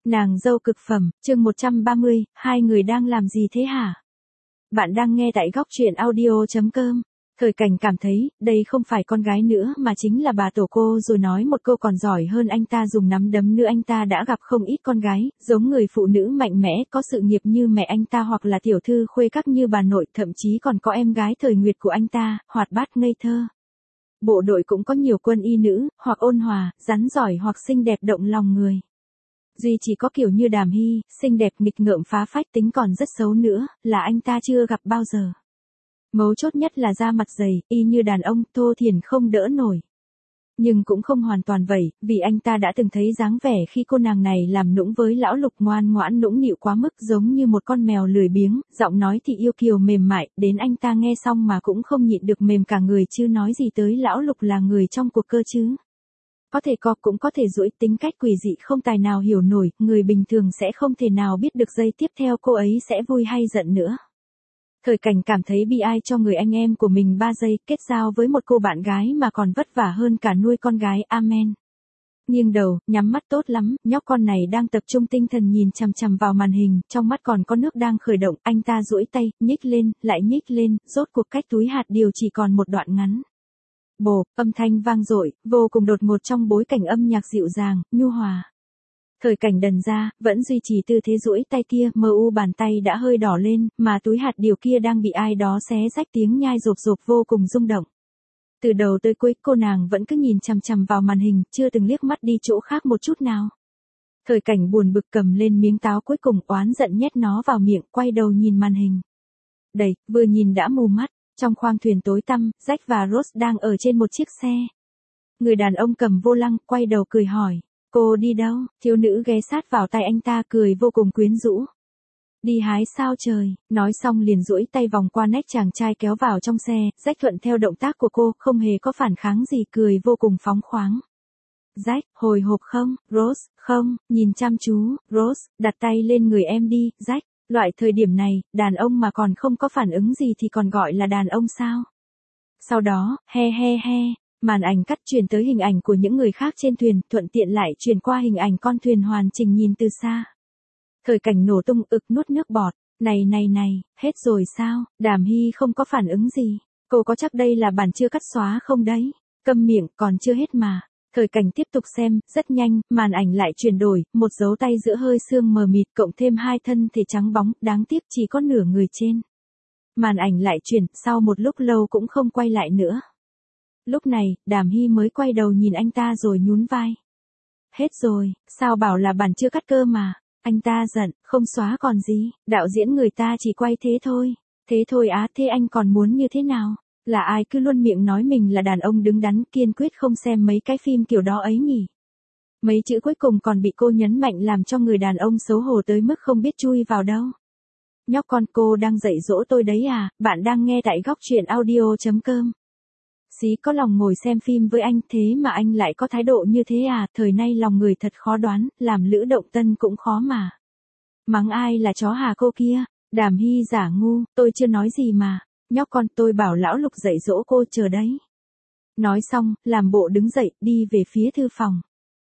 Nàng dâu cực phẩm, chương 130, hai người đang làm gì thế hả? Bạn đang nghe tại góc truyện audio.com. Thời Cảnh cảm thấy, đây không phải con gái nữa mà chính là bà tổ cô, rồi nói một câu còn giỏi hơn anh ta dùng nắm đấm nữa. Anh ta đã gặp không ít con gái, giống người phụ nữ mạnh mẽ, có sự nghiệp như mẹ anh ta hoặc là tiểu thư khuê các như bà nội, thậm chí còn có em gái thời nguyệt của anh ta, hoạt bát ngây thơ. Bộ đội cũng có nhiều quân y nữ, hoặc ôn hòa, rắn giỏi hoặc xinh đẹp động lòng người. Duy chỉ có kiểu như Đàm Hy, xinh đẹp nghịch ngợm phá phách, tính còn rất xấu nữa, là anh ta chưa gặp bao giờ. Mấu chốt nhất là da mặt dày, y như đàn ông, thô thiển không đỡ nổi. Nhưng cũng không hoàn toàn vậy, vì anh ta đã từng thấy dáng vẻ khi cô nàng này làm nũng với lão Lục, ngoan ngoãn nũng nịu quá mức, giống như một con mèo lười biếng, giọng nói thì yêu kiều mềm mại, đến anh ta nghe xong mà cũng không nhịn được mềm cả người, chứ nói gì tới lão Lục là người trong cuộc cơ chứ. Có thể co cũng có thể duỗi, tính cách quỷ dị không tài nào hiểu nổi, người bình thường sẽ không thể nào biết được giây tiếp theo cô ấy sẽ vui hay giận nữa. Thời Cảnh cảm thấy bi ai cho người anh em của mình 3 giây, kết giao với một cô bạn gái mà còn vất vả hơn cả nuôi con gái, amen. Nghiêng đầu, nhắm mắt tốt lắm, nhóc con này đang tập trung tinh thần nhìn chằm chằm vào màn hình, trong mắt còn có nước đang khởi động, anh ta duỗi tay, nhích lên, lại nhích lên, rốt cuộc cách túi hạt điều chỉ còn một đoạn ngắn. Bồ, âm thanh vang dội, vô cùng đột ngột trong bối cảnh âm nhạc dịu dàng, nhu hòa. Thời Cảnh đần ra, vẫn duy trì tư thế duỗi tay kia, mờ u bàn tay đã hơi đỏ lên, mà túi hạt điều kia đang bị ai đó xé rách, tiếng nhai rộp rộp vô cùng rung động. Từ đầu tới cuối, cô nàng vẫn cứ nhìn chằm chằm vào màn hình, chưa từng liếc mắt đi chỗ khác một chút nào. Thời Cảnh buồn bực cầm lên miếng táo cuối cùng, oán giận nhét nó vào miệng, quay đầu nhìn màn hình. Đầy, vừa nhìn đã mù mắt. Trong khoang thuyền tối tăm, Jack và Rose đang ở trên một chiếc xe. Người đàn ông cầm vô lăng, quay đầu cười hỏi. Cô đi đâu? Thiếu nữ ghé sát vào tay anh ta, cười vô cùng quyến rũ. Đi hái sao trời, nói xong liền duỗi tay vòng qua nách chàng trai kéo vào trong xe. Jack thuận theo động tác của cô, không hề có phản kháng gì, cười vô cùng phóng khoáng. Jack, hồi hộp không? Rose, không, nhìn chăm chú. Rose, đặt tay lên người em đi. Jack, loại thời điểm này, đàn ông mà còn không có phản ứng gì thì còn gọi là đàn ông sao? Sau đó, he, màn ảnh cắt chuyển tới hình ảnh của những người khác trên thuyền, thuận tiện lại chuyển qua hình ảnh con thuyền hoàn chỉnh nhìn từ xa. Thời Cảnh nổ tung, nuốt nước bọt. Này, hết rồi sao? Đàm Hy không có phản ứng gì. Cô có chắc đây là bản chưa cắt xóa không đấy? Câm miệng, còn chưa hết mà. Thời Cảnh tiếp tục xem, rất nhanh, màn ảnh lại chuyển đổi, một dấu tay giữa hơi sương mờ mịt cộng thêm hai thân thể trắng bóng, đáng tiếc chỉ có nửa người trên. Màn ảnh lại chuyển, sau một lúc lâu cũng không quay lại nữa. Lúc này, Đàm Hy mới quay đầu nhìn anh ta rồi nhún vai. Hết rồi, sao bảo là bản chưa cắt cơ mà. Anh ta giận, không xóa còn gì, đạo diễn người ta chỉ quay thế thôi. Thế thôi á, thế anh còn muốn như thế nào? Là ai cứ luôn miệng nói mình là đàn ông đứng đắn, kiên quyết không xem mấy cái phim kiểu đó ấy nhỉ? Mấy chữ cuối cùng còn bị cô nhấn mạnh làm cho người đàn ông xấu hổ tới mức không biết chui vào đâu. Nhóc con, cô đang dạy dỗ tôi đấy à? Bạn đang nghe tại góc truyện audio.com. Xí có lòng ngồi xem phim với anh, thế mà anh lại có thái độ như thế à? Thời nay lòng người thật khó đoán, làm Lữ Động Tân cũng khó mà. Mắng ai là chó hả cô kia? Đàm Hy giả ngu, tôi chưa nói gì mà. Nhóc con, tôi bảo lão Lục dạy dỗ cô, chờ đấy. Nói xong, làm bộ đứng dậy, đi về phía thư phòng.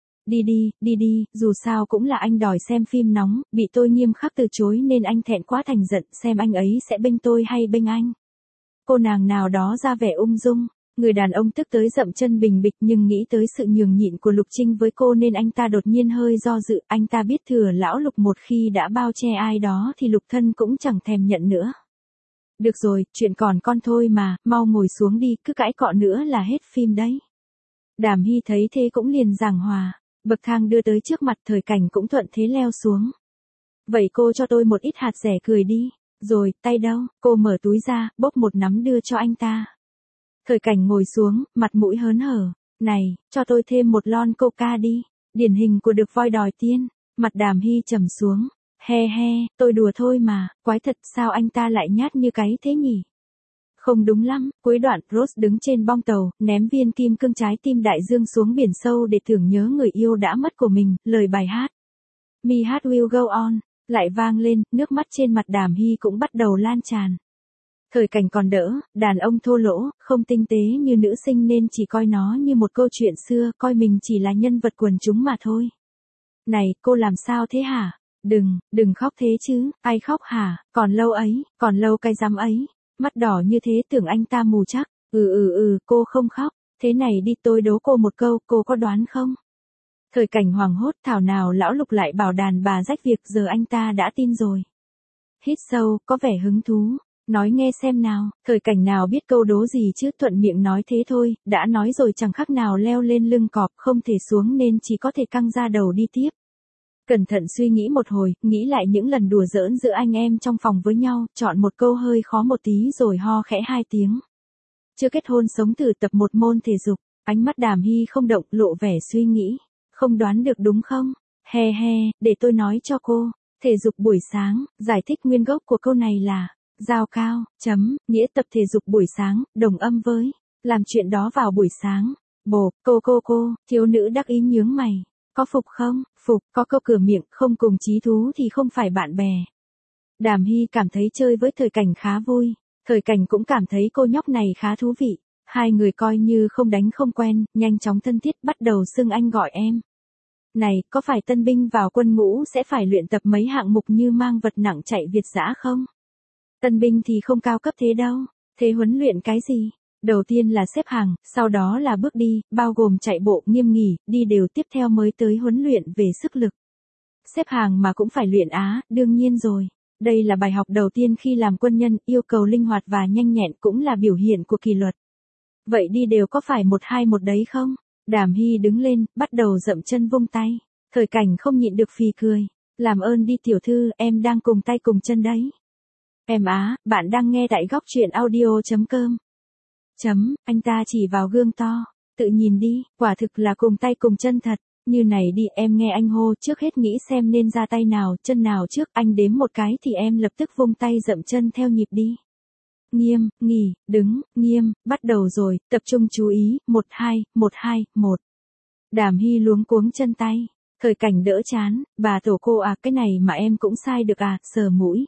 Đi, dù sao cũng là anh đòi xem phim nóng, bị tôi nghiêm khắc từ chối nên anh thẹn quá thành giận, xem anh ấy sẽ bênh tôi hay bênh anh. Cô nàng nào đó ra vẻ ung dung, người đàn ông tức tới dậm chân bình bịch, nhưng nghĩ tới sự nhường nhịn của Lục Trinh với cô nên anh ta đột nhiên hơi do dự, anh ta biết thừa lão Lục một khi đã bao che ai đó thì Lục thân cũng chẳng thèm nhận nữa. Được rồi, chuyện còn con thôi mà, mau ngồi xuống đi, cứ cãi cọ nữa là hết phim đấy. Đàm Hy thấy thế cũng liền giảng hòa, bậc thang đưa tới trước mặt, Thời Cảnh cũng thuận thế leo xuống. Vậy cô cho tôi một ít hạt rẻ cười đi. Rồi, tay đâu? Cô mở túi ra, bốc một nắm đưa cho anh ta. Thời Cảnh ngồi xuống, mặt mũi hớn hở. Này, cho tôi thêm một lon coca đi. Điển hình của được voi đòi tiên. Mặt Đàm Hy trầm xuống. He, tôi đùa thôi mà, quái thật, sao anh ta lại nhát như cái thế nhỉ? Không đúng lắm. Cuối đoạn, Rose đứng trên bong tàu, ném viên kim cương trái tim đại dương xuống biển sâu để tưởng nhớ người yêu đã mất của mình, lời bài hát My Heart Will Go On lại vang lên, nước mắt trên mặt Đàm Hy cũng bắt đầu lan tràn. Thời Cảnh còn đỡ, đàn ông thô lỗ, không tinh tế như nữ sinh nên chỉ coi nó như một câu chuyện xưa, coi mình chỉ là nhân vật quần chúng mà thôi. Này, cô làm sao thế hả? Đừng khóc thế chứ, ai khóc hả, còn lâu ấy, còn lâu cái rắm ấy. Mắt đỏ như thế tưởng anh ta mù chắc, cô không khóc, thế này đi tôi đố cô một câu, cô có đoán không? Thời Cảnh hoảng hốt thảo nào lão Lục lại bảo đàn bà rách việc giờ anh ta đã tin rồi. Hít sâu, có vẻ hứng thú. Nói nghe xem nào, Thời Cảnh nào biết câu đố gì chứ thuận miệng nói thế thôi, đã nói rồi chẳng khác nào leo lên lưng cọp không thể xuống nên chỉ có thể căng ra đầu đi tiếp. Cẩn thận suy nghĩ một hồi, nghĩ lại những lần đùa giỡn giữa anh em trong phòng với nhau, chọn một câu hơi khó một tí rồi ho khẽ 2 tiếng. Chưa kết hôn sống thử tập một môn thể dục, ánh mắt Đàm Hy không động, lộ vẻ suy nghĩ. Không đoán được đúng không? He, để tôi nói cho cô. Thể dục buổi sáng, giải thích nguyên gốc của câu này là giao cao, nghĩa tập thể dục buổi sáng, đồng âm với làm chuyện đó vào buổi sáng. Bồ, cô, thiếu nữ đắc ý nhướng mày. Có phục không? Phục, có câu cửa miệng, không cùng chí thú thì không phải bạn bè. Đàm Hy cảm thấy chơi với Thời Cảnh khá vui. Thời Cảnh cũng cảm thấy cô nhóc này khá thú vị. Hai người coi như không đánh không quen, nhanh chóng thân thiết bắt đầu xưng anh gọi em. Này, có phải tân binh vào quân ngũ sẽ phải luyện tập mấy hạng mục như mang vật nặng chạy Việt dã không? Tân binh thì không cao cấp thế đâu. Thế huấn luyện cái gì? Đầu tiên là xếp hàng, sau đó là bước đi, bao gồm chạy bộ, nghiêm nghỉ, đi đều tiếp theo mới tới huấn luyện về sức lực. Xếp hàng mà cũng phải luyện á, đương nhiên rồi. Đây là bài học đầu tiên khi làm quân nhân, yêu cầu linh hoạt và nhanh nhẹn cũng là biểu hiện của kỷ luật. Vậy đi đều có phải 1-2-1 đấy không? Đàm Hy đứng lên, bắt đầu dậm chân vung tay. Thời Cảnh không nhịn được phì cười. Làm ơn đi tiểu thư, em đang cùng tay cùng chân đấy. Em á, bạn đang nghe tại góc truyện audio.com. Anh ta chỉ vào gương to. Tự nhìn đi, quả thực là cùng tay cùng chân thật. Như này đi, em nghe anh hô, trước hết nghĩ xem nên ra tay nào, chân nào trước, anh đếm một cái thì em lập tức vung tay dậm chân theo nhịp đi. Nghiêm, nghỉ, đứng, nghiêm, bắt đầu rồi, tập trung chú ý, 1-2, 1-2, 1. Đàm Hy luống cuống chân tay. Thời Cảnh đỡ chán, bà tổ cô à, cái này mà em cũng sai được à, sờ mũi.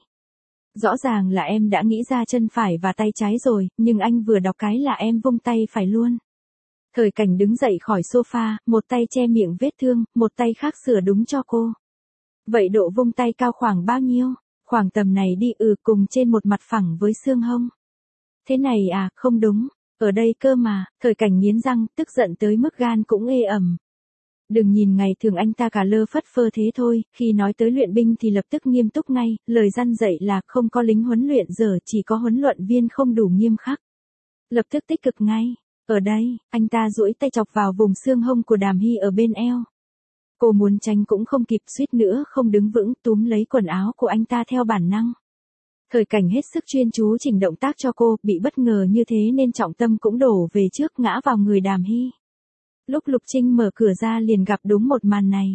Rõ ràng là em đã nghĩ ra chân phải và tay trái rồi, nhưng anh vừa đọc cái là em vung tay phải luôn. Thời Cảnh đứng dậy khỏi sofa, một tay che miệng vết thương, một tay khác sửa đúng cho cô. Vậy độ vung tay cao khoảng bao nhiêu? Khoảng tầm này đi, cùng trên một mặt phẳng với xương hông. Thế này à, không đúng, ở đây cơ mà. Thời Cảnh nghiến răng, tức giận tới mức gan cũng ê ẩm. Đừng nhìn ngày thường anh ta cả lơ phất phơ thế thôi, khi nói tới luyện binh thì lập tức nghiêm túc ngay, lời răn dạy là không có lính huấn luyện giờ, chỉ có huấn luyện viên không đủ nghiêm khắc. Lập tức tích cực ngay. Ở đây, anh ta duỗi tay chọc vào vùng xương hông của Đàm Hy ở bên eo. Cô muốn tránh cũng không kịp, suýt nữa không đứng vững, túm lấy quần áo của anh ta theo bản năng. Thời Cảnh hết sức chuyên chú chỉnh động tác cho cô, bị bất ngờ như thế nên trọng tâm cũng đổ về trước, ngã vào người Đàm Hy. Lúc Lục Trinh mở cửa ra liền gặp đúng một màn này.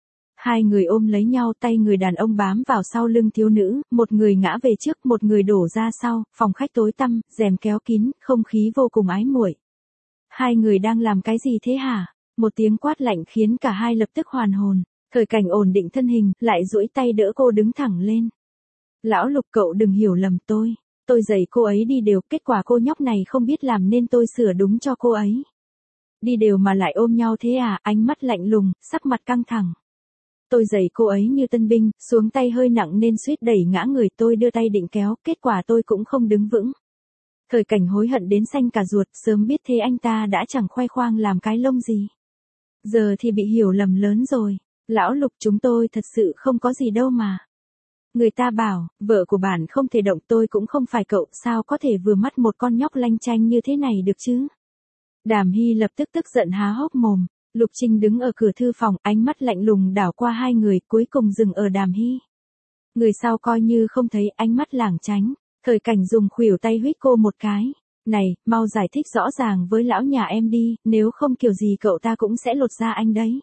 Hai người ôm lấy nhau, tay người đàn ông bám vào sau lưng thiếu nữ, một người ngã về trước, một người đổ ra sau, phòng khách tối tăm, rèm kéo kín, không khí vô cùng ái muội. Hai người đang làm cái gì thế hả? Một tiếng quát lạnh khiến cả hai lập tức hoàn hồn. Thời Cảnh ổn định thân hình, lại duỗi tay đỡ cô đứng thẳng lên. Lão Lục, cậu đừng hiểu lầm tôi dạy cô ấy đi đều, kết quả cô nhóc này không biết làm nên tôi sửa đúng cho cô ấy. Đi đều mà lại ôm nhau thế à? Ánh mắt lạnh lùng, sắc mặt căng thẳng. Tôi dạy cô ấy như tân binh, xuống tay hơi nặng nên suýt đẩy ngã người, tôi đưa tay định kéo, kết quả tôi cũng không đứng vững. Thời Cảnh hối hận đến xanh cả ruột, sớm biết thế anh ta đã chẳng khoe khoang làm cái lông gì. Giờ thì bị hiểu lầm lớn rồi. Lão Lục, chúng tôi thật sự không có gì đâu mà. Người ta bảo, vợ của bạn không thể động, tôi cũng không phải cậu, sao có thể vừa mắt một con nhóc lanh chanh như thế này được chứ? Đàm Hy lập tức tức giận há hốc mồm. Lục Trinh đứng ở cửa thư phòng, ánh mắt lạnh lùng đảo qua hai người, cuối cùng dừng ở Đàm Hy. Người sau coi như không thấy, ánh mắt lảng tránh. Thời Cảnh dùng khuỷu tay huýt cô một cái. Này, mau giải thích rõ ràng với lão nhà em đi, nếu không kiểu gì cậu ta cũng sẽ lột da anh đấy.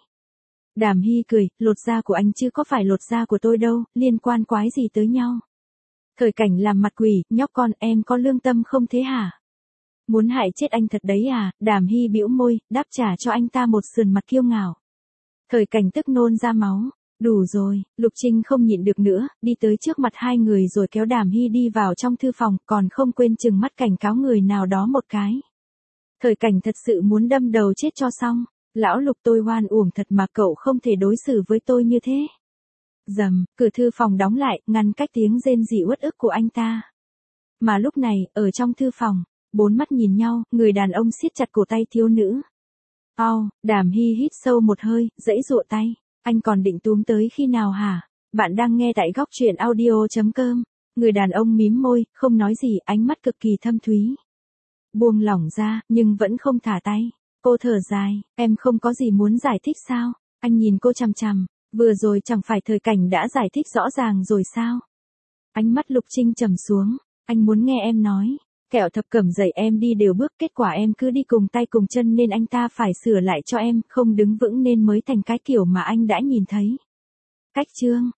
Đàm Hy cười, lột da của anh chứ có phải lột da của tôi đâu, liên quan quái gì tới nhau. Thời Cảnh làm mặt quỷ, nhóc con, em có lương tâm không thế hả? Muốn hại chết anh thật đấy à? Đàm Hy bĩu môi, đáp trả cho anh ta một sườn mặt kiêu ngạo. Thời Cảnh tức nôn ra máu. Đủ rồi, Lục Trinh không nhịn được nữa, đi tới trước mặt hai người rồi kéo Đàm Hy đi vào trong thư phòng, còn không quên trừng mắt cảnh cáo người nào đó một cái. Thời Cảnh thật sự muốn đâm đầu chết cho xong. Lão Lục tôi oan uổng thật mà cậu không thể đối xử với tôi như thế. Rầm, cửa thư phòng đóng lại, ngăn cách tiếng rên rỉ uất ức của anh ta. Mà lúc này, ở trong thư phòng, bốn mắt nhìn nhau, người đàn ông siết chặt cổ tay thiếu nữ. Đàm Hy hít sâu một hơi, giãy giụa tay. Anh còn định túm tới khi nào hả? Bạn đang nghe tại góc truyện audio.com. Người đàn ông mím môi, không nói gì, ánh mắt cực kỳ thâm thúy. Buông lỏng ra, nhưng vẫn không thả tay. Cô thở dài, em không có gì muốn giải thích sao? Anh nhìn cô chằm chằm, vừa rồi chẳng phải Thời Cảnh đã giải thích rõ ràng rồi sao? Ánh mắt Lục Trinh trầm xuống, anh muốn nghe em nói. Kẹo Thập Cẩm dạy em đi đều bước, kết quả em cứ đi cùng tay cùng chân nên anh ta phải sửa lại cho em, không đứng vững nên mới thành cái kiểu mà anh đã nhìn thấy. Cách chương,